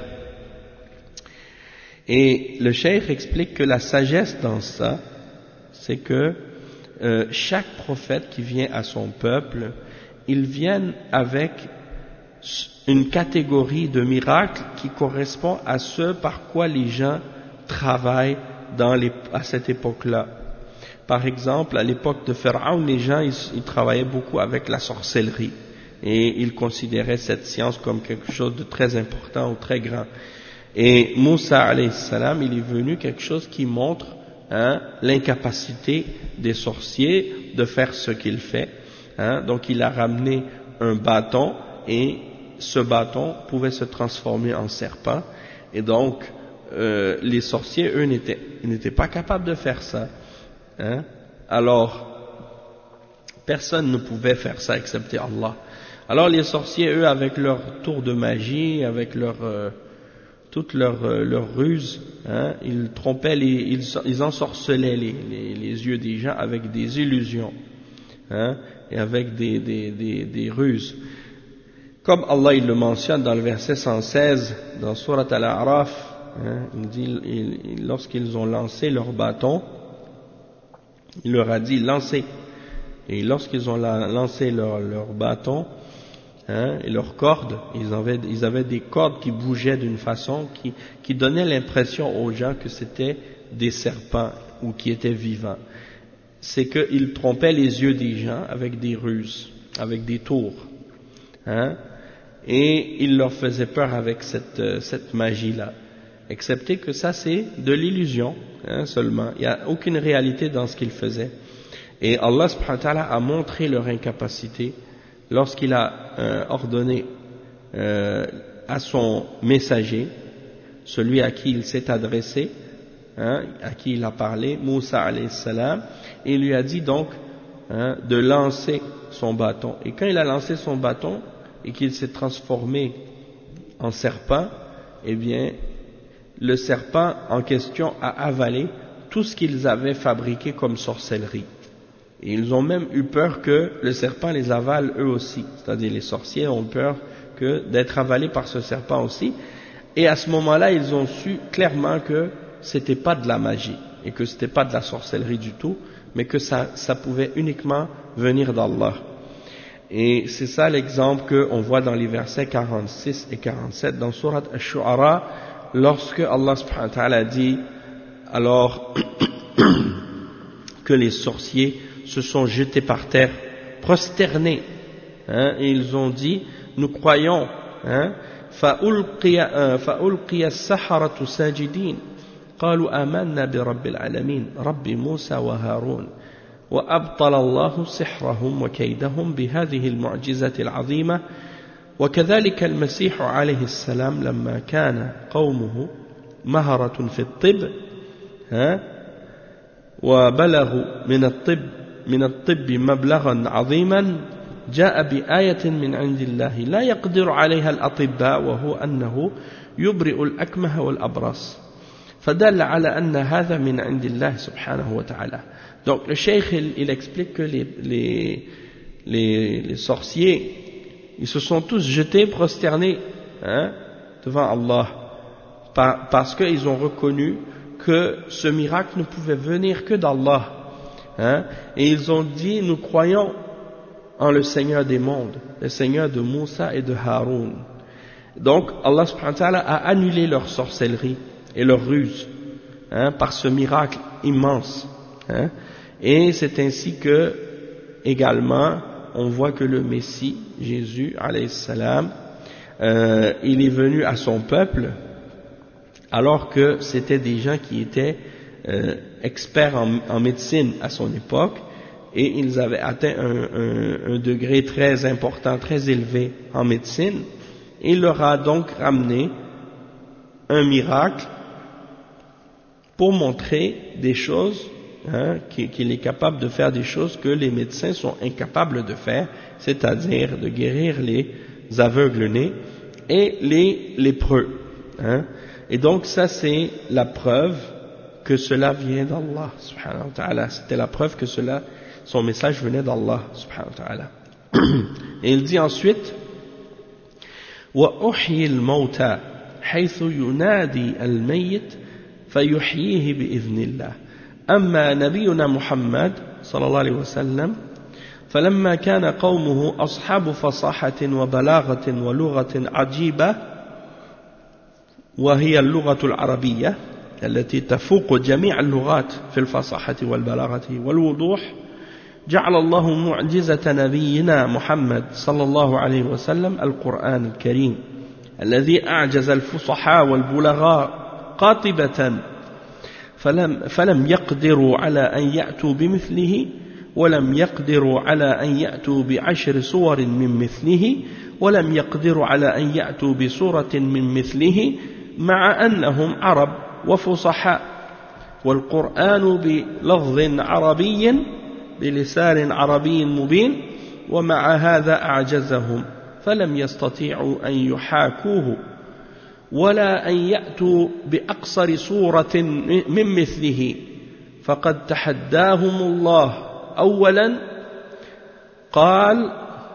Speaker 1: Et le cheikh explique que la sagesse dans ça, c'est que chaque prophète qui vient à son peuple, ils viennent avec une catégorie de miracles qui correspond à ce par quoi les gens travaillent à cette époque-là. Par exemple, à l'époque de Pharaon, les gens ils travaillaient beaucoup avec la sorcellerie, et ils considéraient cette science comme quelque chose de très important ou très grand. Et Moussa alayhi salam, il est venu quelque chose qui montre l'incapacité des sorciers de faire ce qu'il fait. Donc il a ramené un bâton, et ce bâton pouvait se transformer en serpent, et donc les sorciers, eux, n'étaient pas capables de faire ça. Alors Personne ne pouvait faire ça excepté Allah. Alors les sorciers, eux, avec leur tour de magie, avec toutes leurs ruses, hein, ils trompaient, ils ensorcelaient les yeux des gens avec des illusions, hein, et avec des ruses. Comme Allah il le mentionne dans le verset 116 dans Surat Al-A'raf, hein, il dit, lorsqu'ils ont lancé leur bâton, il leur a dit lancez. Et lorsqu'ils ont lancé leur bâton, hein, et leurs cordes, ils avaient des cordes qui bougeaient d'une façon qui donnait l'impression aux gens que c'était des serpents ou qui étaient vivants. C'est qu'ils trompaient les yeux des gens avec des ruses, avec des tours, hein, et ils leur faisaient peur avec cette magie-là. Excepté que ça c'est de l'illusion, hein, seulement. Il n'y a aucune réalité dans ce qu'ils faisaient. Et Allah subhanahu wa ta'ala a montré leur incapacité lorsqu'il a ordonné à son messager, celui à qui il s'est adressé, hein, à qui il a parlé, Moussa alayhi salam, et il lui a dit donc, hein, de lancer son bâton. Et quand il a lancé son bâton et qu'il s'est transformé en serpent, eh bien le serpent en question a avalé tout ce qu'ils avaient fabriqué comme sorcellerie. Et ils ont même eu peur que le serpent les avale eux aussi. C'est-à-dire les sorciers ont peur d'être avalés par ce serpent aussi. Et à ce moment-là, ils ont su clairement que c'était pas de la magie et que c'était pas de la sorcellerie du tout, mais que ça pouvait uniquement venir d'Allah. Et c'est ça l'exemple qu'on voit dans les versets 46 et 47 dans Surat Ash-Shu'ara, lorsque Allah subhanahu wa ta'ala dit alors que les sorciers se sont jetés par terre, prosternés, hein, et ils ont dit, nous croyons, hein, فألقي السحرة ساجدين قالوا آمنا برب العالمين رب موسى وهارون وأبطل الله سحرهم وكيدهم بهذه المعجزة العظيمة وكذلك المسيح عليه السلام لما كان قومه مهرة في الطب وبلغوا من الطب مبلغا عظيما جاء بآية من عند الله لا يقدر عليها الأطباء وهو أنه يبرئ الأكمه والأبرص فدل على أن هذا من عند الله سبحانه وتعالى. Donc le cheikh il explique que les sorciers ils se sont tous jetés prosternés, hein, devant Allah parce qu'ils ont reconnu que ce miracle ne pouvait venir que d'Allah, hein, et ils ont dit nous croyons en le Seigneur des mondes, le Seigneur de Moussa et de Haroun. Donc Allah subhanahu wa ta'ala a annulé leur sorcellerie et leur ruse, hein, par ce miracle immense, hein, et c'est ainsi que également on voit que le Messie Jésus alayhi salam il est venu à son peuple alors que c'était des gens qui étaient experts en médecine à son époque, et ils avaient atteint un degré très important, très élevé en médecine. Il leur a donc ramené un miracle pour montrer des choses, hein, qu'il est capable de faire des choses que les médecins sont incapables de faire, c'est-à-dire de guérir les aveugles-nés et les lépreux, hein. Et donc ça c'est la preuve que cela vient d'Allah subhanahu wa ta'ala. C'était la preuve que son message venait d'Allah subhanahu wa ta'ala. Et il dit ensuite وَأُحْيِي الْمَوْتَى حَيْثُ يُنَادِي الْمَيِّتِ فَيُحْيِيهِ بِإِذْنِ اللَّهِ أما نبينا محمد صلى الله عليه وسلم فلما كان قومه أصحاب فصاحة وبلاغة ولغة عجيبة وهي اللغة العربية التي تفوق جميع اللغات في الفصاحة والبلاغة والوضوح جعل الله معجزة نبينا محمد صلى الله عليه وسلم القرآن الكريم الذي أعجز الفصحاء والبلغاء قاطبة فلم يقدروا على أن يأتوا بمثله ولم يقدروا على أن يأتوا بعشر صور من مثله ولم يقدروا على أن يأتوا بصورة من مثله مع أنهم عرب وفصحاء والقرآن بلفظ عربي بلسان عربي مبين ومع هذا أعجزهم فلم يستطيعوا أن يحاكوه ولا أن يأتوا بأقصر صورة من مثله فقد تحداهم الله أولا قال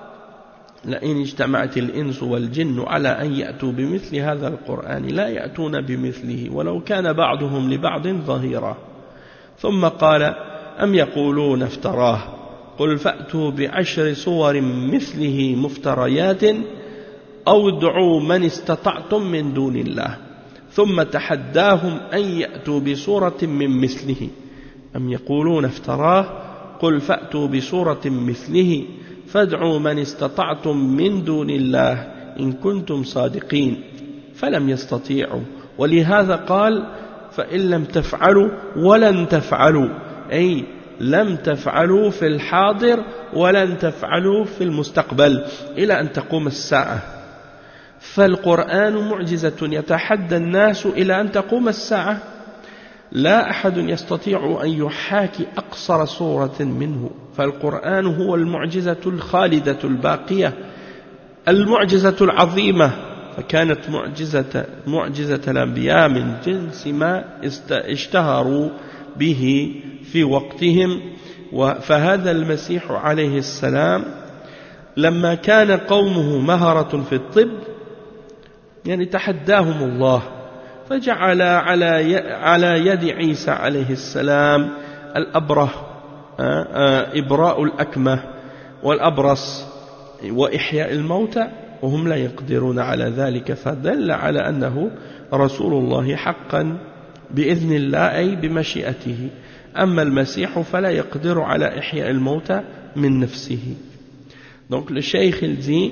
Speaker 1: لئن اجتمعت الإنس والجن على أن يأتوا بمثل هذا القرآن لا يأتون بمثله ولو كان بعضهم لبعض ظهيرا ثم قال أم يقولون افتراه قل فأتوا بعشر صور مثله مفتريات أو ادعوا من استطعتم من دون الله ثم تحداهم أن يأتوا بصورة من مثله أم يقولون افتراه قل فأتوا بصورة مثله فادعوا من استطعتم من دون الله إن كنتم صادقين فلم يستطيعوا ولهذا قال فإن لم تفعلوا ولن تفعلوا أي لم تفعلوا في الحاضر ولن تفعلوا في المستقبل إلى أن تقوم الساعة فالقرآن معجزة يتحدى الناس إلى أن تقوم الساعة لا أحد يستطيع أن يحاكي أقصر صورة منه فالقرآن هو المعجزة الخالدة الباقية المعجزة العظيمة فكانت معجزة الأنبياء من جنس ما اشتهروا به في وقتهم فهذا المسيح عليه السلام لما كان قومه مهرة في الطب يعني تحداهم الله فجعل على يد عيسى عليه السلام الأبره إبراء الأكمه والأبرص وإحياء الموتى وهم لا يقدرون على ذلك فدل على أنه رسول الله حقا بإذن الله أي بمشيئته أما المسيح فلا يقدر على إحياء الموتى من نفسه. Donc le cheikh il dit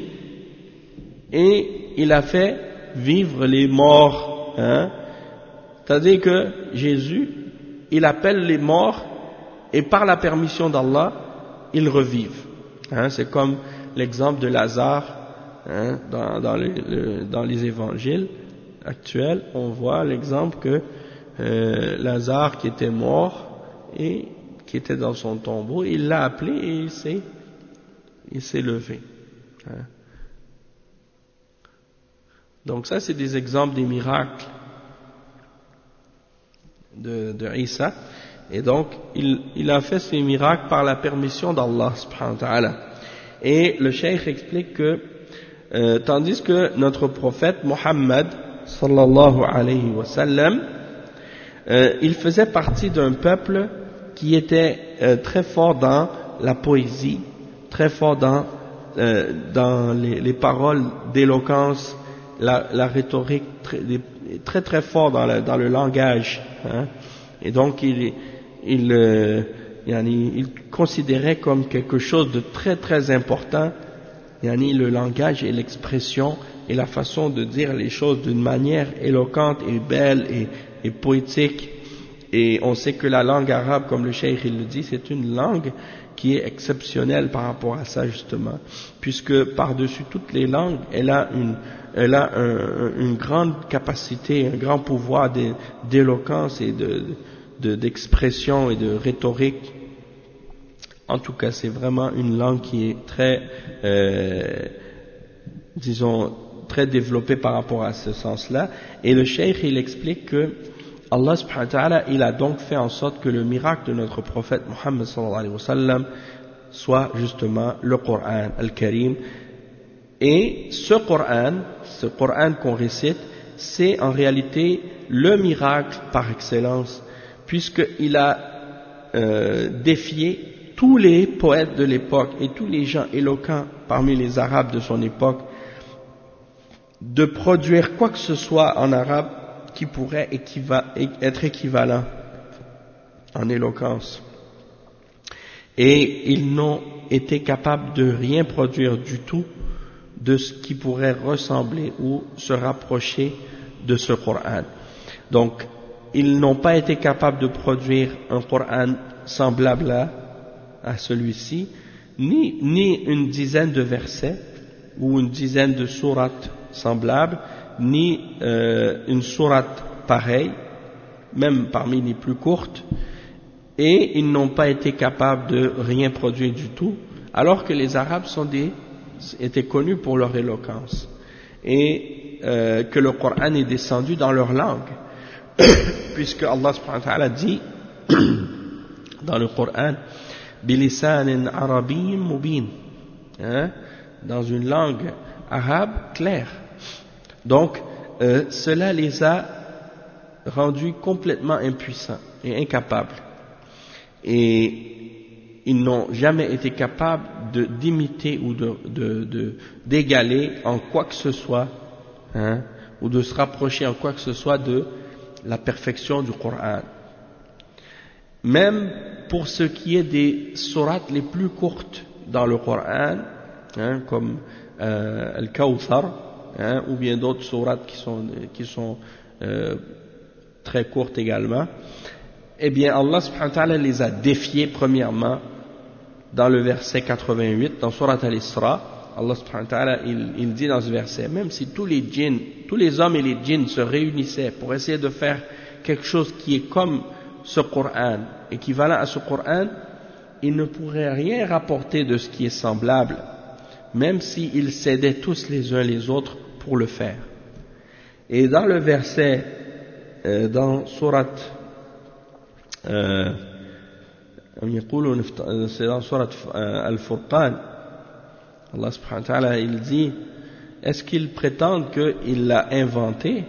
Speaker 1: et il a fait vivre les morts, hein? C'est-à-dire que Jésus il appelle les morts et par la permission d'Allah ils revivent, hein? C'est comme l'exemple de Lazare, hein? Dans les évangiles actuels on voit l'exemple que Lazare qui était mort et qui était dans son tombeau il l'a appelé et il s'est levé, hein? Donc ça c'est des exemples des miracles de Isa et donc il a fait ces miracles par la permission d'Allah subhanahu wa ta'ala. Et le cheikh explique que tandis que notre prophète Mohammed sallallahu alayhi wa sallam il faisait partie d'un peuple qui était très fort dans la poésie, très fort dans les paroles d'éloquence, la rhétorique, très très fort dans le langage, hein? Et donc il considérait comme quelque chose de très très important le langage et l'expression et la façon de dire les choses d'une manière éloquente et belle et poétique. Et on sait que la langue arabe, comme le cheikh il le dit, c'est une langue qui est exceptionnelle par rapport à ça justement, puisque par-dessus toutes les langues, elle a une grande capacité, un grand pouvoir d'éloquence et d'expression et de rhétorique. En tout cas, c'est vraiment une langue qui est très, très développée par rapport à ce sens-là. Et le cheikh, il explique que Allah subhanahu wa ta'ala, il a donc fait en sorte que le miracle de notre prophète Muhammad sallallahu alayhi wa sallam soit justement le Coran al-Karim. Et ce Coran qu'on récite, c'est en réalité le miracle par excellence, puisqu'il a défié tous les poètes de l'époque et tous les gens éloquents parmi les Arabes de son époque de produire quoi que ce soit en arabe qui pourrait être équivalent en éloquence. Et ils n'ont été capables de rien produire du tout de ce qui pourrait ressembler ou se rapprocher de ce Coran. Donc, ils n'ont pas été capables de produire un Coran semblable à celui-ci, ni une dizaine de versets ou une dizaine de sourates semblables, ni une sourate pareille, même parmi les plus courtes, et ils n'ont pas été capables de rien produire du tout, alors que les Arabes étaient connus pour leur éloquence, et que le Coran est descendu dans leur langue, puisque Allah subhanahu wa ta'ala dit dans le Coran bilisanin arabiyyin mubin, dans une langue arabe claire. Donc cela les a rendus complètement impuissants et incapables, et ils n'ont jamais été capables d'imiter ou d'égaler en quoi que ce soit, ou de se rapprocher en quoi que ce soit de la perfection du Coran. Même pour ce qui est des sourates les plus courtes dans le Coran, comme Al-Kawthar, ou bien d'autres sourates qui sont très courtes également, eh bien Allah subhanahu wa ta'ala les a défiés premièrement dans le verset 88, dans Surat Al-Isra. Allah subhanahu wa ta'ala, il dit dans ce verset, même si tous les hommes et les djinns se réunissaient pour essayer de faire quelque chose qui est comme ce Coran, équivalent à ce Coran, ils ne pourraient rien rapporter de ce qui est semblable, même s'ils s'aidaient tous les uns les autres pour le faire. Et dans le verset, dans Surat, c'est dans Surat Al-Furqan, Allah subhanahu wa ta'ala, il dit, est-ce qu'ils prétendent qu'il l'a inventé?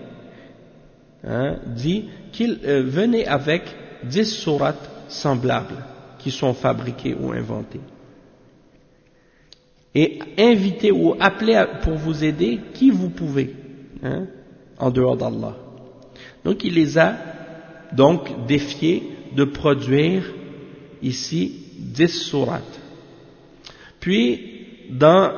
Speaker 1: Dit qu'il venait avec 10 sourates semblables qui sont fabriquées ou inventées, et invitez ou appelez pour vous aider qui vous pouvez, en dehors d'Allah. Donc il les a donc défiés de produire ici 10 sourates. Puis dans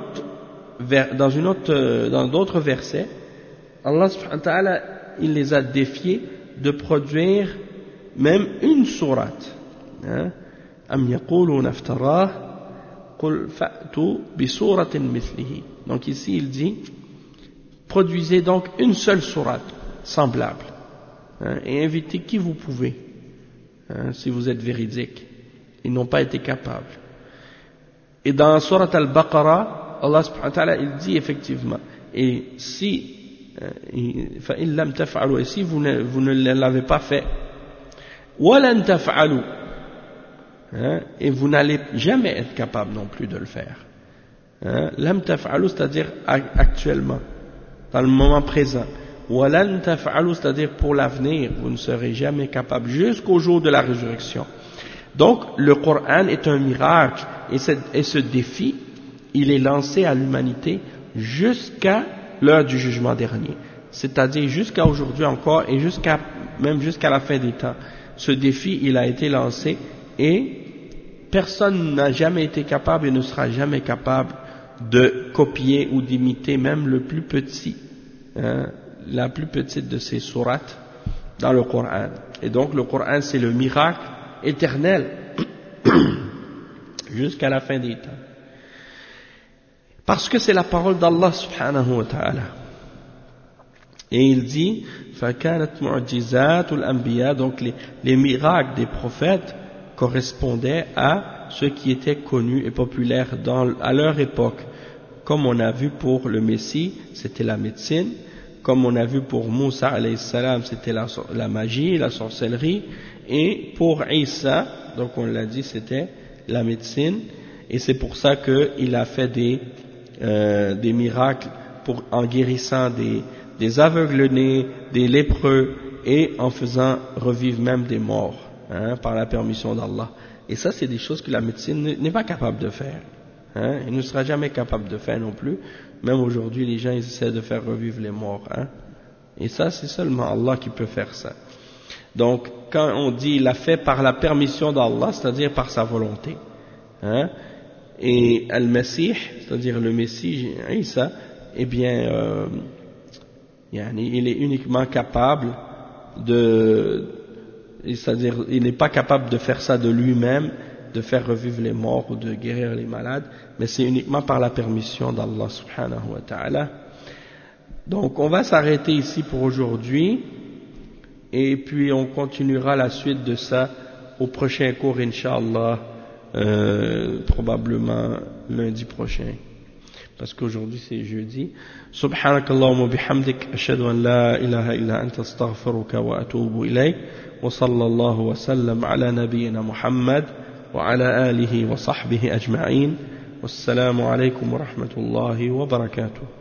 Speaker 1: d'autres versets, Allah subhanahu wa ta'ala, il les a défiés de produire même une sourate. Am yaquluna iftarah qul fa'tu bi suratin mithlihi. Donc ici il dit, produisez donc une seule sourate semblable, et invitez qui vous pouvez, si vous êtes véridique. Ils n'ont pas été capables. Et dans Surat Al-Baqarah, Allah subhanahu wa ta'ala, il dit effectivement, et si فَإِن لَمْ تَفْعَلُوا, et si vous ne l'avez pas fait, وَلَنْ تَفْعَلُوا, et vous n'allez jamais être capable non plus de le faire. لَمْ تَفْعَلُوا, c'est-à-dire actuellement, dans le moment présent. وَلَنْ تَفْعَلُوا, c'est-à-dire pour l'avenir, vous ne serez jamais capable jusqu'au jour de la résurrection. Donc le Coran est un miracle, et ce défi, il est lancé à l'humanité jusqu'à l'heure du jugement dernier, c'est-à-dire jusqu'à aujourd'hui encore, et même jusqu'à la fin des temps. Ce défi, il a été lancé, et personne n'a jamais été capable et ne sera jamais capable de copier ou d'imiter même le plus petit, la plus petite de ces sourates dans le Coran. Et donc le Coran, c'est le miracle éternel jusqu'à la fin des temps, parce que c'est la parole d'Allah subhanahu wa ta'ala. Et il dit فَكَانَتْ مُعْجِزَاتُ الْأَنْبِيَا, donc les miracles des prophètes correspondaient à ce qui était connu et populaire à leur époque. Comme on a vu pour le Messie, c'était la médecine. Comme on a vu pour Moussa alayhi salam, c'était la magie, la sorcellerie. Et pour Isa, donc on l'a dit, c'était la médecine. Et c'est pour ça qu'il a fait des miracles en guérissant des aveugles-nés, des lépreux, et en faisant revivre même des morts, par la permission d'Allah. Et ça, c'est des choses que la médecine n'est pas capable de faire. Il ne sera jamais capable de faire non plus. Même aujourd'hui, les gens ils essaient de faire revivre les morts. Et ça, c'est seulement Allah qui peut faire ça. Donc, quand on dit il l'a fait par la permission d'Allah, c'est-à-dire par sa volonté. Et Al-Masih, c'est-à-dire le Messie, Isa, eh bien, il est uniquement capable c'est-à-dire il n'est pas capable de faire ça de lui-même, de faire revivre les morts ou de guérir les malades, mais c'est uniquement par la permission d'Allah subhanahu wa ta'ala. Donc on va s'arrêter ici pour aujourd'hui, et puis on continuera la suite de ça au prochain cours, Inch'Allah, probablement lundi prochain. Parce qu'aujourd'hui c'est jeudi. Subhanakallahumma bihamdik, ashhadu an la ilaha illa anta astaghfiruka wa atubu ilayk, wa sallallahu wa sallam ala nabiyyina Muhammad wa ala alihi wa sahbihi ajma'in. Wassalamu alaykum wa rahmatullahi wa barakatuh.